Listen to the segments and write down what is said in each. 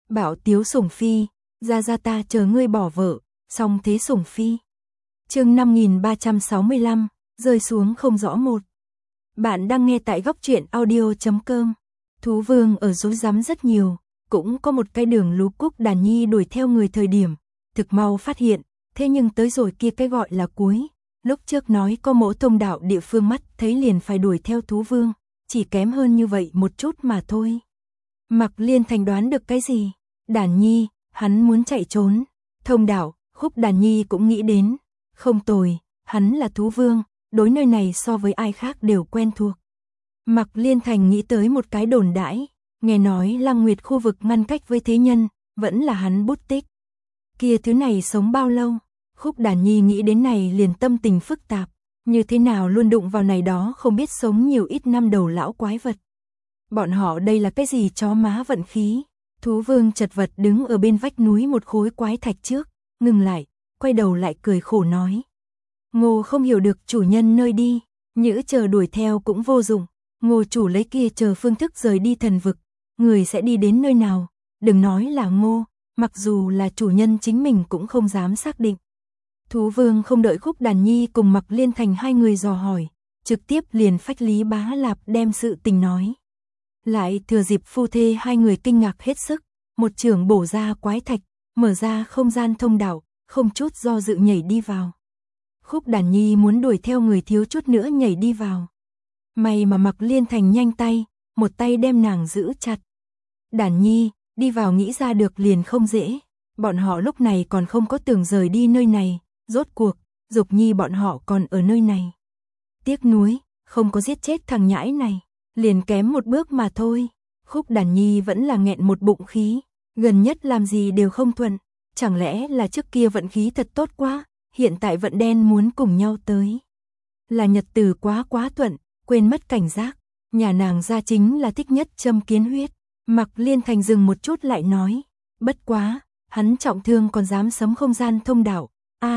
Bảo Tiếu Sủng Phi, ra ta chờ ngươi bỏ vợ, xong thế Sủng Phi. Chương 5365, rơi xuống không rõ một. Bạn đang nghe tại góc truyện audio.com. Thú Vương ở rối rắm rất nhiều, cũng có một cái đường lú cúc đàn nhi đuổi theo người thời điểm, thực mau phát hiện, thế nhưng tới rồi kia cái gọi là cuối. Lúc trước nói có mỗ thông đạo địa phương mắt thấy liền phải đuổi theo Thú Vương, chỉ kém hơn như vậy một chút mà thôi. Mặc Liên Thành đoán được cái gì? Đàn nhi, hắn muốn chạy trốn. Thông đạo, Khúc Đàn nhi cũng nghĩ đến. Không tồi, hắn là Thú Vương, đối nơi này so với ai khác đều quen thuộc. Mặc Liên Thành nghĩ tới một cái đồn đãi, nghe nói Lăng Nguyệt khu vực ngăn cách với thế nhân, vẫn là hắn bút tích. Kia thứ này sống bao lâu? Khúc Đàn nhi nghĩ đến này liền tâm tình phức tạp, như thế nào luôn đụng vào này đó không biết sống nhiều ít năm đầu lão quái vật. Bọn họ đây là cái gì chó má vận khí? Thú Vương chật vật đứng ở bên vách núi một khối quái thạch trước, ngừng lại, quay đầu lại cười khổ nói. Ngô không hiểu được chủ nhân nơi đi, nhữ chờ đuổi theo cũng vô dụng, Ngô chủ lấy kia chờ phương thức rời đi thần vực, người sẽ đi đến nơi nào, đừng nói là Ngô, mặc dù là chủ nhân chính mình cũng không dám xác định. Thú Vương không đợi Khúc Đàn nhi cùng Mặc Liên Thành hai người dò hỏi, trực tiếp liền phách Lý Bá Lạp đem sự tình nói. Lại thừa dịp phu thê hai người kinh ngạc hết sức, một chưởng bổ ra quái thạch, mở ra không gian thông đạo, không chút do dự nhảy đi vào. Khúc Đàn nhi muốn đuổi theo người thiếu chút nữa nhảy đi vào. May mà Mặc Liên Thành nhanh tay, một tay đem nàng giữ chặt. Đàn nhi, đi vào nghĩ ra được liền không dễ, bọn họ lúc này còn không có tưởng rời đi nơi này, rốt cuộc, Dục Nhi bọn họ còn ở nơi này. Tiếc nuối, không có giết chết thằng nhãi này, liền kém một bước mà thôi. Khúc Đàn nhi vẫn là nghẹn một bụng khí, gần nhất làm gì đều không thuận, chẳng lẽ là trước kia vận khí thật tốt quá, hiện tại vận đen muốn cùng nhau tới. Là nhật từ quá thuận, quên mất cảnh giác, nhà nàng gia chính là thích nhất châm kiến huyết. Mặc Liên Thành dừng một chút lại nói, bất quá, hắn trọng thương còn dám sấm không gian thông đạo.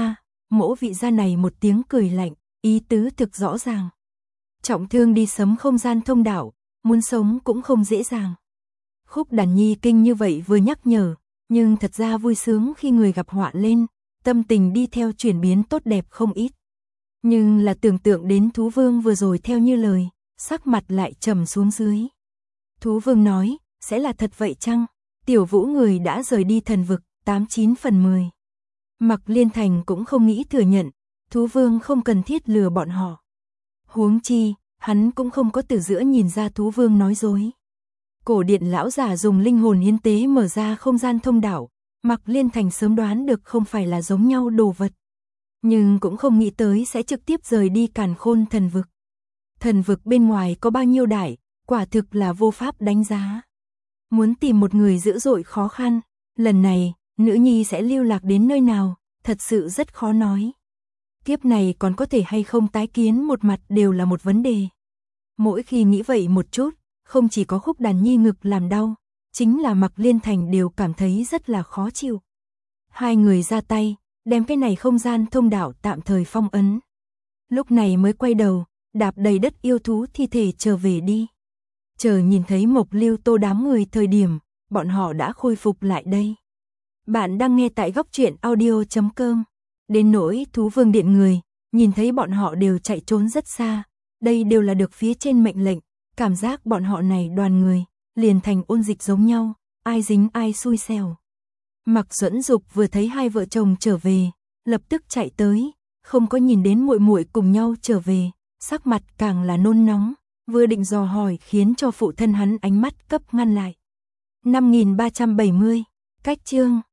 Mỗ vị gia này một tiếng cười lạnh, ý tứ thực rõ ràng. Trọng thương đi sấm không gian thông đạo, muốn sống cũng không dễ dàng. Khúc Đàn nhi kinh như vậy vừa nhắc nhở, nhưng thật ra vui sướng khi người gặp họa lên, tâm tình đi theo chuyển biến tốt đẹp không ít. Nhưng là tưởng tượng đến Thú Vương vừa rồi theo như lời, sắc mặt lại trầm xuống dưới. Thú Vương nói, sẽ là thật vậy chăng? Tiểu Vũ người đã rời đi thần vực, 89 phần 10. Mặc Liên Thành cũng không nghĩ thừa nhận, Thú Vương không cần thiết lừa bọn họ. Huống chi, hắn cũng không có từ giữa nhìn ra Thú Vương nói dối. Cổ điện lão giả dùng linh hồn hiến tế mở ra không gian thông đạo, Mặc Liên Thành sớm đoán được không phải là giống nhau đồ vật. Nhưng cũng không nghĩ tới sẽ trực tiếp rời đi Càn Khôn thần vực. Thần vực bên ngoài có bao nhiêu đại, quả thực là vô pháp đánh giá. Muốn tìm một người dữ dội khó khăn, lần này, nữ nhi sẽ lưu lạc đến nơi nào, thật sự rất khó nói. Kiếp này còn có thể hay không tái kiến một mặt đều là một vấn đề. Mỗi khi nghĩ vậy một chút, không chỉ có Khúc Đàn nhi ngực làm đau, chính là Mặc Liên Thành đều cảm thấy rất là khó chịu. Hai người ra tay, đem cái này không gian thông đạo tạm thời phong ấn. Lúc này mới quay đầu, đạp đầy đất yêu thú thi thể trở về đi. Chờ nhìn thấy Mộc Lưu Tô đám người thời điểm, bọn họ đã khôi phục lại đây. Bạn đang nghe tại góc truyện audio.com. Đến nỗi Thú Vương điện người, nhìn thấy bọn họ đều chạy trốn rất xa, đây đều là được phía trên mệnh lệnh, cảm giác bọn họ này đoàn người, liền thành ôn dịch giống nhau, ai dính ai xui xẻo. Mặc Duẫn Dục vừa thấy hai vợ chồng trở về, lập tức chạy tới, không có nhìn đến muội muội cùng nhau trở về, sắc mặt càng là nôn nóng, vừa định dò hỏi khiến cho phụ thân hắn ánh mắt cấp ngăn lại. 5370, cách chương